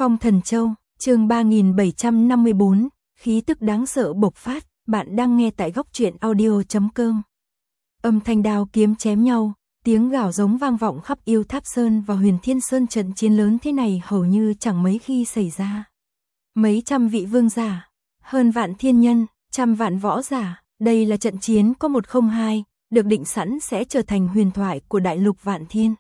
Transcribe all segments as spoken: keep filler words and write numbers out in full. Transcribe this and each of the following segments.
Phong Thần Châu, chương ba nghìn bảy trăm năm mươi bốn, khí tức đáng sợ bộc phát, bạn đang nghe tại góc truyện audio chấm com. Âm thanh đao kiếm chém nhau, tiếng gào giống vang vọng khắp Yêu Tháp Sơn và Huyền Thiên Sơn. Trận chiến lớn thế này hầu như chẳng mấy khi xảy ra. Mấy trăm vị vương giả, hơn vạn thiên nhân, trăm vạn võ giả, đây là trận chiến có một không hai, được định sẵn sẽ trở thành huyền thoại của đại lục Vạn Thiên.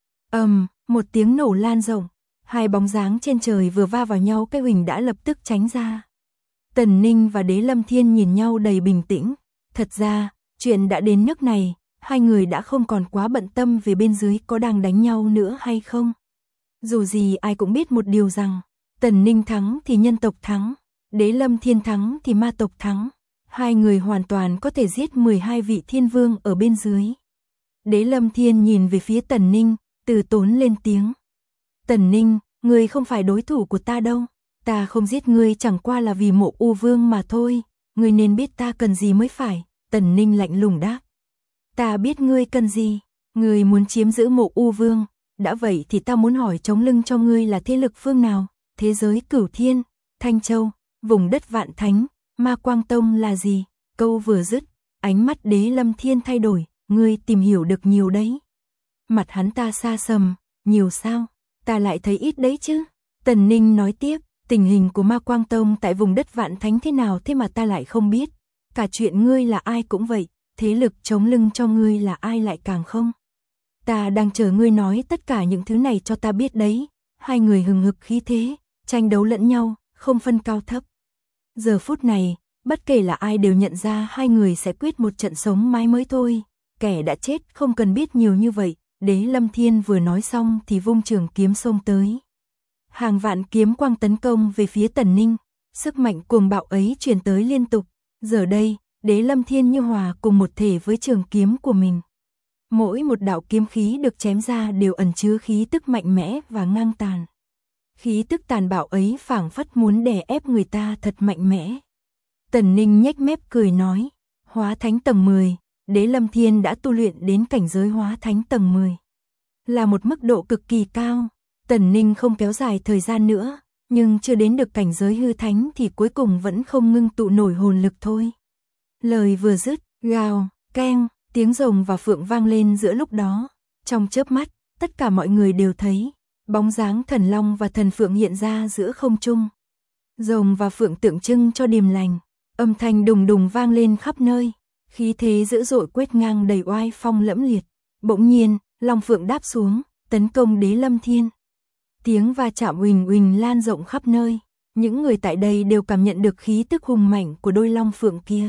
Ầm, um, một tiếng nổ lan rộng, hai bóng dáng trên trời vừa va vào nhau, cái huỳnh đã lập tức tránh ra. Tần Ninh và Đế Lâm Thiên nhìn nhau đầy bình tĩnh. Thật ra, chuyện đã đến nước này, hai người đã không còn quá bận tâm về bên dưới có đang đánh nhau nữa hay không. Dù gì ai cũng biết một điều rằng, Tần Ninh thắng thì nhân tộc thắng, Đế Lâm Thiên thắng thì ma tộc thắng. Hai người hoàn toàn có thể giết mười hai vị thiên vương ở bên dưới. Đế Lâm Thiên nhìn về phía Tần Ninh, từ tốn lên tiếng. Tần Ninh, ngươi không phải đối thủ của ta đâu. Ta không giết ngươi chẳng qua là vì Mộ U Vương mà thôi. Ngươi nên biết ta cần gì mới phải. Tần Ninh lạnh lùng đáp. Ta biết ngươi cần gì. Ngươi muốn chiếm giữ Mộ U Vương. Đã vậy thì ta muốn hỏi chống lưng cho ngươi là thế lực phương nào? Thế giới Cửu Thiên, Thanh Châu, vùng đất Vạn Thánh, Ma Quang Tông là gì? Câu vừa dứt, ánh mắt Đế Lâm Thiên thay đổi. Ngươi tìm hiểu được nhiều đấy. Mặt hắn ta xa sầm. Nhiều sao? Ta lại thấy ít đấy chứ. Tần Ninh nói tiếp. Tình hình của Ma Quang Tông tại vùng đất Vạn Thánh thế nào thế mà ta lại không biết. Cả chuyện ngươi là ai cũng vậy. Thế lực chống lưng cho ngươi là ai lại càng không. Ta đang chờ ngươi nói tất cả những thứ này cho ta biết đấy. Hai người hừng hực khí thế, tranh đấu lẫn nhau, không phân cao thấp. Giờ phút này, bất kể là ai đều nhận ra hai người sẽ quyết một trận sống mái mới thôi. Kẻ đã chết không cần biết nhiều như vậy. Đế Lâm Thiên vừa nói xong thì vung trường kiếm xông tới. Hàng vạn kiếm quang tấn công về phía Tần Ninh. Sức mạnh cuồng bạo ấy truyền tới liên tục. Giờ đây, Đế Lâm Thiên như hòa cùng một thể với trường kiếm của mình. Mỗi một đạo kiếm khí được chém ra đều ẩn chứa khí tức mạnh mẽ và ngang tàn. Khí tức tàn bạo ấy phảng phất muốn đè ép người ta thật mạnh mẽ. Tần Ninh nhếch mép cười nói, hóa thánh tầng mười, Đế Lâm Thiên đã tu luyện đến cảnh giới hóa thánh tầng mười. Là một mức độ cực kỳ cao. Tần Ninh không kéo dài thời gian nữa, nhưng chưa đến được cảnh giới hư thánh thì cuối cùng vẫn không ngưng tụ nổi hồn lực thôi. Lời vừa dứt, gào, keng, tiếng rồng và phượng vang lên giữa lúc đó. Trong chớp mắt, tất cả mọi người đều thấy bóng dáng thần long và thần phượng hiện ra giữa không trung. Rồng và phượng tượng trưng cho điềm lành, âm thanh đùng đùng vang lên khắp nơi, khí thế dữ dội quét ngang đầy oai phong lẫm liệt. Bỗng nhiên, long phượng đáp xuống, tấn công Đế Lâm Thiên. Tiếng va chạm uỳnh uỳnh lan rộng khắp nơi, những người tại đây đều cảm nhận được khí tức hùng mạnh của đôi long phượng kia.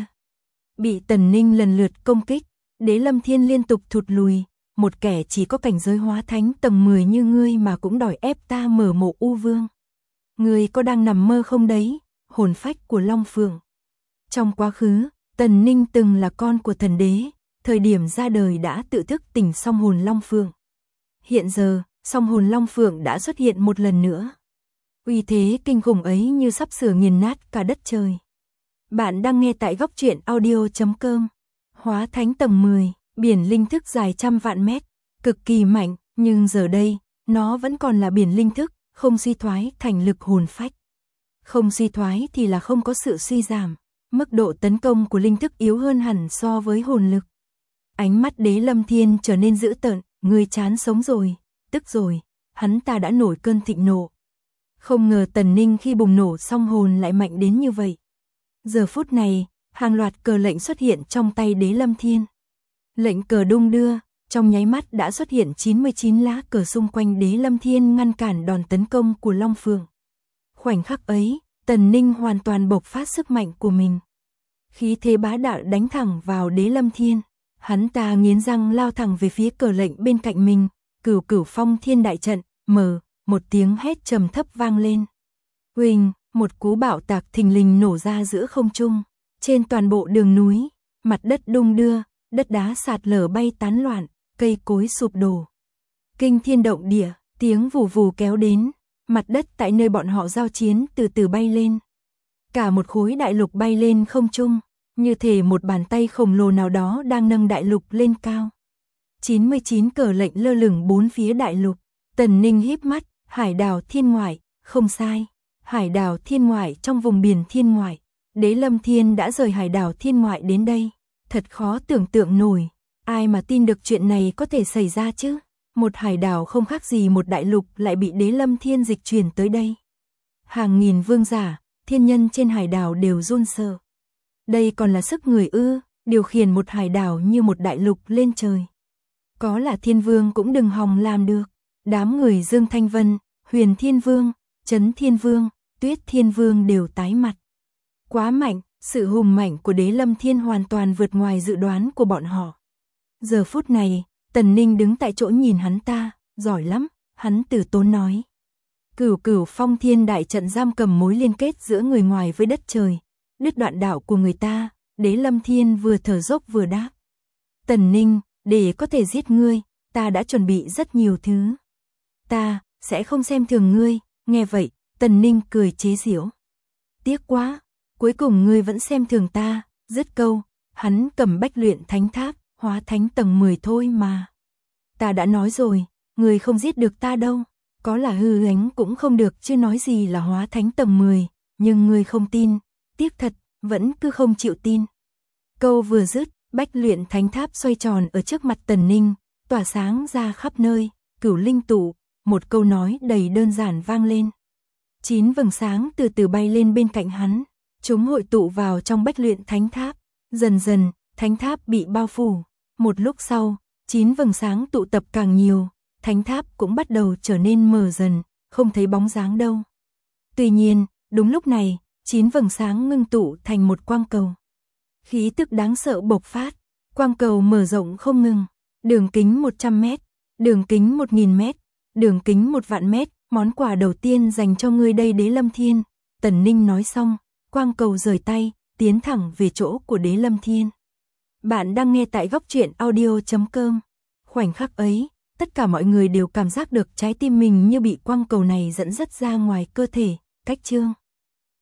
Bị Tần Ninh lần lượt công kích, Đế Lâm Thiên liên tục thụt lùi. Một kẻ chỉ có cảnh giới hóa thánh tầng mười như ngươi mà cũng đòi ép ta mở Mộ U Vương. Ngươi có đang nằm mơ không đấy, hồn phách của long phượng. Trong quá khứ, Tần Ninh từng là con của thần đế, thời điểm ra đời đã tự thức tỉnh song hồn long phượng. Hiện giờ, song hồn long phượng đã xuất hiện một lần nữa. Uy thế kinh khủng ấy như sắp sửa nghiền nát cả đất trời. Bạn đang nghe tại góc truyện audio chấm com. Hóa thánh tầng mười, biển linh thức dài trăm vạn mét, cực kỳ mạnh, nhưng giờ đây, nó vẫn còn là biển linh thức, không suy thoái thành lực hồn phách. Không suy thoái thì là không có sự suy giảm, mức độ tấn công của linh thức yếu hơn hẳn so với hồn lực. Ánh mắt Đế Lâm Thiên trở nên dữ tợn, ngươi chán sống rồi, tức rồi, hắn ta đã nổi cơn thịnh nộ. Không ngờ Tần Ninh khi bùng nổ xong hồn lại mạnh đến như vậy. Giờ phút này, hàng loạt cờ lệnh xuất hiện trong tay Đế Lâm Thiên. Lệnh cờ đung đưa, trong nháy mắt đã xuất hiện chín mươi chín lá cờ xung quanh Đế Lâm Thiên ngăn cản đòn tấn công của Long Phượng. Khoảnh khắc ấy, Tần Ninh hoàn toàn bộc phát sức mạnh của mình. Khí thế bá đạo đánh thẳng vào Đế Lâm Thiên. Hắn ta nghiến răng lao thẳng về phía cờ lệnh bên cạnh mình. Cửu Cửu Phong Thiên Đại Trận, mở, một tiếng hét trầm thấp vang lên. Huỳnh, một cú bạo tạc thình lình nổ ra giữa không trung. Trên toàn bộ đường núi, mặt đất đung đưa, đất đá sạt lở bay tán loạn, cây cối sụp đổ. Kinh thiên động địa, tiếng vù vù kéo đến, mặt đất tại nơi bọn họ giao chiến từ từ bay lên. Cả một khối đại lục bay lên không trung, như thể một bàn tay khổng lồ nào đó đang nâng đại lục lên cao. chín mươi chín cờ lệnh lơ lửng bốn phía đại lục. Tần Ninh híp mắt, hải đảo thiên ngoại, Không sai, hải đảo thiên ngoại trong vùng biển thiên ngoại. Đế Lâm Thiên đã rời hải đảo thiên ngoại đến đây. Thật khó tưởng tượng nổi, ai mà tin được chuyện này có thể xảy ra chứ? Một hải đảo không khác gì một đại lục lại bị Đế Lâm Thiên dịch chuyển tới đây. Hàng nghìn vương giả, thiên nhân trên hải đảo đều run sợ. Đây còn là sức người ư, điều khiển một hải đảo như một đại lục lên trời. Có là thiên vương cũng đừng hòng làm được. Đám người Dương Thanh Vân, Huyền Thiên Vương, Trấn Thiên Vương, Tuyết Thiên Vương đều tái mặt. Quá mạnh, sự hùng mạnh của Đế Lâm Thiên hoàn toàn vượt ngoài dự đoán của bọn họ. Giờ phút này, Tần Ninh đứng tại chỗ nhìn hắn ta, giỏi lắm, hắn từ tốn nói. Cửu Cửu Phong Thiên đại trận giam cầm mối liên kết giữa người ngoài với đất trời, đứt đoạn đạo của người ta. Đế Lâm Thiên vừa thở dốc vừa đáp. Tần Ninh, để có thể giết ngươi, ta đã chuẩn bị rất nhiều thứ. Ta sẽ không xem thường ngươi. Nghe vậy, Tần Ninh cười chế giễu. Tiếc quá, cuối cùng ngươi vẫn xem thường ta. Dứt câu, hắn cầm bách luyện thánh tháp, hóa thánh tầng mười thôi mà. Ta đã nói rồi, ngươi không giết được ta đâu. Có là hư ánh cũng không được chứ nói gì là hóa thánh tầng mười. Nhưng ngươi không tin, tiếc thật, vẫn cứ không chịu tin. Câu vừa dứt, bách luyện thánh tháp xoay tròn ở trước mặt Tần Ninh, tỏa sáng ra khắp nơi. Cửu linh tụ, một câu nói đầy đơn giản vang lên. Chín vầng sáng từ từ bay lên bên cạnh hắn, chúng hội tụ vào trong bách luyện thánh tháp. Dần dần, thánh tháp bị bao phủ. Một lúc sau, chín vầng sáng tụ tập càng nhiều, thánh tháp cũng bắt đầu trở nên mờ dần, không thấy bóng dáng đâu. Tuy nhiên, đúng lúc này, chín vầng sáng ngưng tụ thành một quang cầu. Khí tức đáng sợ bộc phát, quang cầu mở rộng không ngừng, đường kính một trăm mét, đường kính một nghìn mét, đường kính một vạn mét, món quà đầu tiên dành cho ngươi đây Đế Lâm Thiên. Tần Ninh nói xong, quang cầu rời tay, tiến thẳng về chỗ của Đế Lâm Thiên. Bạn đang nghe tại góc truyện audio chấm com. Khoảnh khắc ấy, tất cả mọi người đều cảm giác được trái tim mình như bị quang cầu này dẫn dắt ra ngoài cơ thể. Cách chương